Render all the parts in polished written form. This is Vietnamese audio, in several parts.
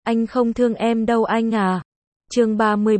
Anh không thương em đâu anh à. Chương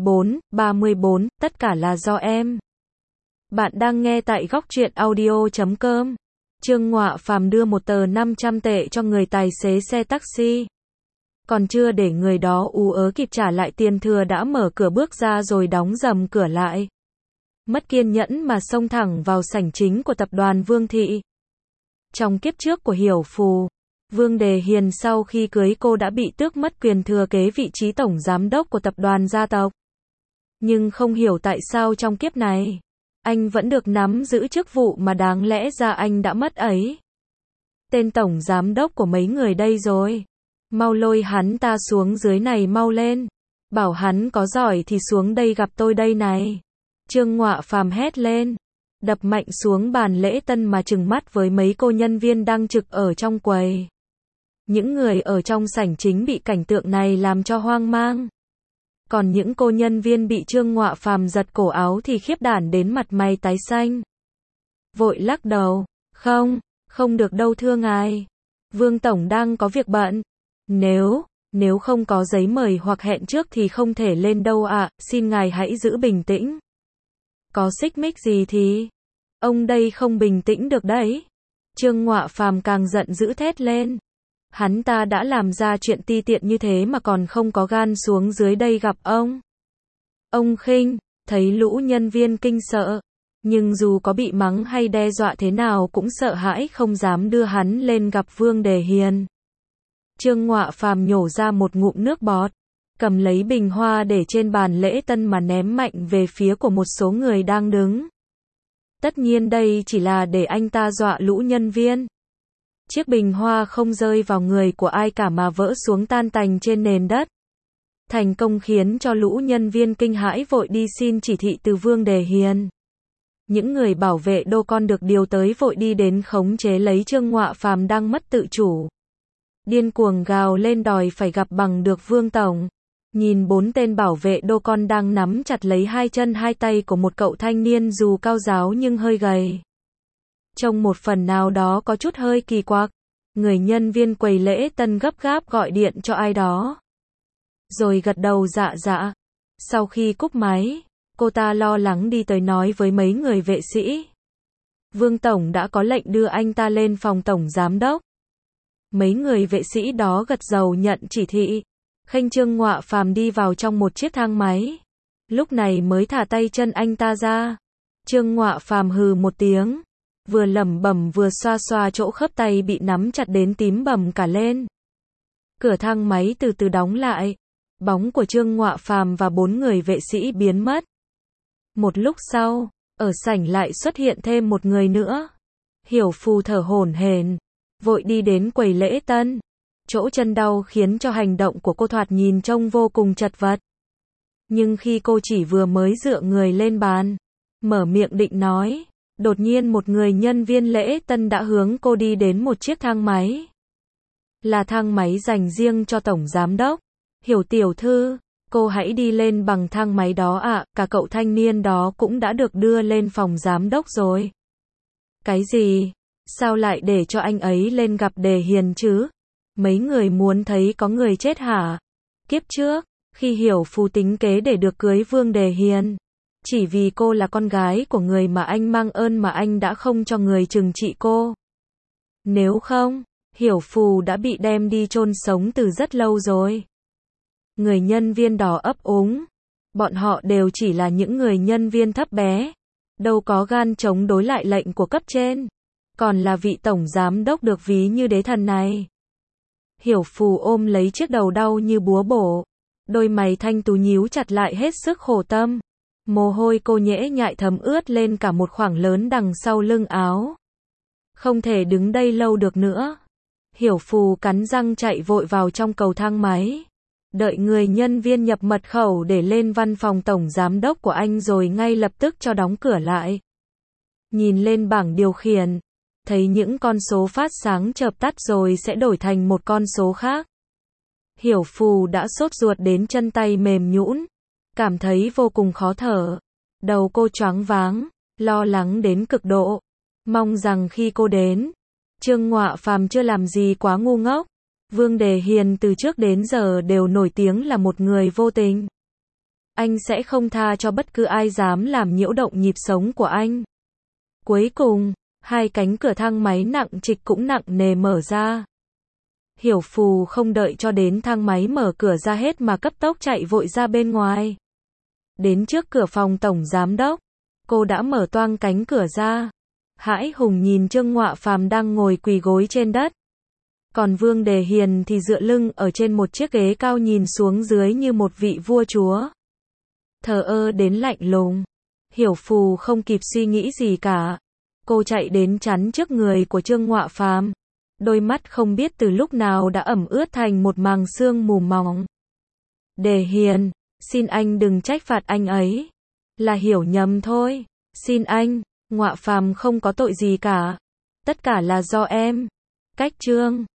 34, tất cả là do em. Bạn đang nghe tại góc truyện audio.com. Trương Ngọa Phàm đưa một tờ 500 tệ cho người tài xế xe taxi. Còn chưa để người đó ú ớ kịp trả lại tiền thừa đã mở cửa bước ra rồi đóng rầm cửa lại. Mất kiên nhẫn mà xông thẳng vào sảnh chính của tập đoàn Vương Thị. Trong kiếp trước của Hiểu Phù, Vương Đề Hiền sau khi cưới cô đã bị tước mất quyền thừa kế vị trí tổng giám đốc của tập đoàn gia tộc. Nhưng không hiểu tại sao trong kiếp này, anh vẫn được nắm giữ chức vụ mà đáng lẽ ra anh đã mất ấy. Tên tổng giám đốc của mấy người đây rồi. Mau lôi hắn ta xuống dưới này mau lên. Bảo hắn có giỏi thì xuống đây gặp tôi đây này. Trương Ngọa Phàm hét lên. Đập mạnh xuống bàn lễ tân mà trừng mắt với mấy cô nhân viên đang trực ở trong quầy. Những người ở trong sảnh chính bị cảnh tượng này làm cho hoang mang. Còn những cô nhân viên bị Trương Ngọa Phàm giật cổ áo thì khiếp đảm đến mặt mày tái xanh. Vội lắc đầu. Không được đâu thưa ngài. Vương Tổng đang có việc bận. Nếu không có giấy mời hoặc hẹn trước thì không thể lên đâu ạ, xin ngài hãy giữ bình tĩnh. Có xích mích gì thì? Ông đây không bình tĩnh được đấy. Trương Ngọa Phàm càng giận dữ thét lên. Hắn ta đã làm ra chuyện ti tiện như thế mà còn không có gan xuống dưới đây gặp ông. Ông khinh, thấy lũ nhân viên kinh sợ. Nhưng dù có bị mắng hay đe dọa thế nào cũng sợ hãi không dám đưa hắn lên gặp Vương Đề Hiền. Trương Ngọa Phàm nhổ ra một ngụm nước bọt, cầm lấy bình hoa để trên bàn lễ tân mà ném mạnh về phía của một số người đang đứng. Tất nhiên đây chỉ là để anh ta dọa lũ nhân viên. Chiếc bình hoa không rơi vào người của ai cả mà vỡ xuống tan tành trên nền đất. Thành công khiến cho lũ nhân viên kinh hãi vội đi xin chỉ thị từ Vương Đề Hiền. Những người bảo vệ đô con được điều tới vội đi đến khống chế lấy Trương Ngọa Phàm đang mất tự chủ. Điên cuồng gào lên đòi phải gặp bằng được Vương Tổng. Nhìn 4 tên bảo vệ đô con đang nắm chặt lấy hai chân hai tay của một cậu thanh niên dù cao ráo nhưng hơi gầy. Trông một phần nào đó có chút hơi kỳ quặc. Người nhân viên quầy lễ tân gấp gáp gọi điện cho ai đó. Rồi gật đầu dạ. Sau khi cúp máy, cô ta lo lắng đi tới nói với mấy người vệ sĩ. Vương Tổng đã có lệnh đưa anh ta lên phòng tổng giám đốc. Mấy người vệ sĩ đó gật đầu nhận chỉ thị. Khênh Trương Ngọa Phàm đi vào trong một chiếc thang máy. Lúc này mới thả tay chân anh ta ra. Trương Ngọa Phàm hừ một tiếng. Vừa lẩm bẩm vừa xoa xoa chỗ khớp tay bị nắm chặt đến tím bầm cả lên. Cửa thang máy từ từ đóng lại. Bóng của Trương Ngọa Phàm và 4 người vệ sĩ biến mất. Một lúc sau, ở sảnh lại xuất hiện thêm một người nữa. Hiểu Phù thở hổn hển, vội đi đến quầy lễ tân. Chỗ chân đau khiến cho hành động của cô thoạt nhìn trông vô cùng chật vật. Nhưng khi cô chỉ vừa mới dựa người lên bàn, mở miệng định nói, đột nhiên một người nhân viên lễ tân đã hướng cô đi đến một chiếc thang máy. Là thang máy dành riêng cho tổng giám đốc. Hiểu tiểu thư, cô hãy đi lên bằng thang máy đó ạ, cả cậu thanh niên đó cũng đã được đưa lên phòng giám đốc rồi. Cái gì? Sao lại để cho anh ấy lên gặp Đề Hiền chứ? Mấy người muốn thấy có người chết hả? Kiếp trước, khi Hiểu Phù tính kế để được cưới Vương Đề Hiền, chỉ vì cô là con gái của người mà anh mang ơn mà anh đã không cho người trừng trị cô. Nếu không, Hiểu Phù đã bị đem đi chôn sống từ rất lâu rồi. Người nhân viên đó ấp úng. Bọn họ đều chỉ là những người nhân viên thấp bé. Đâu có gan chống đối lại lệnh của cấp trên. Còn là vị tổng giám đốc được ví như đế thần này. Hiểu Phù ôm lấy chiếc đầu đau như búa bổ. Đôi mày thanh tú nhíu chặt lại hết sức khổ tâm. Mồ hôi cô nhễ nhại thấm ướt lên cả một khoảng lớn đằng sau lưng áo. Không thể đứng đây lâu được nữa. Hiểu Phù cắn răng chạy vội vào trong cầu thang máy. Đợi người nhân viên nhập mật khẩu để lên văn phòng tổng giám đốc của anh rồi ngay lập tức cho đóng cửa lại. Nhìn lên bảng điều khiển, thấy những con số phát sáng chợp tắt rồi sẽ đổi thành một con số khác. Hiểu Phù đã sốt ruột đến chân tay mềm nhũn, cảm thấy vô cùng khó thở. Đầu cô choáng váng, lo lắng đến cực độ. Mong rằng khi cô đến, Trương Ngọa Phàm chưa làm gì quá ngu ngốc. Vương Đề Hiền từ trước đến giờ đều nổi tiếng là một người vô tình. Anh sẽ không tha cho bất cứ ai dám làm nhiễu động nhịp sống của anh. Cuối cùng, hai cánh cửa thang máy nặng trịch cũng nặng nề mở ra. Hiểu Phù không đợi cho đến thang máy mở cửa ra hết mà cấp tốc chạy vội ra bên ngoài. Đến trước cửa phòng tổng giám đốc, cô đã mở toang cánh cửa ra. Hãi hùng nhìn Trương Ngọa Phàm đang ngồi quỳ gối trên đất. Còn Vương Đề Hiền thì dựa lưng ở trên một chiếc ghế cao nhìn xuống dưới như một vị vua chúa. Thờ ơ đến lạnh lùng. Hiểu Phù không kịp suy nghĩ gì cả. Cô chạy đến chắn trước người của Trương Ngọa Phàm. Đôi mắt không biết từ lúc nào đã ẩm ướt thành một màng sương mù mỏng. Đề Hiền, xin anh đừng trách phạt anh ấy. Là hiểu nhầm thôi. Xin anh, Ngọa Phàm không có tội gì cả. Tất cả là do em. Cách Trương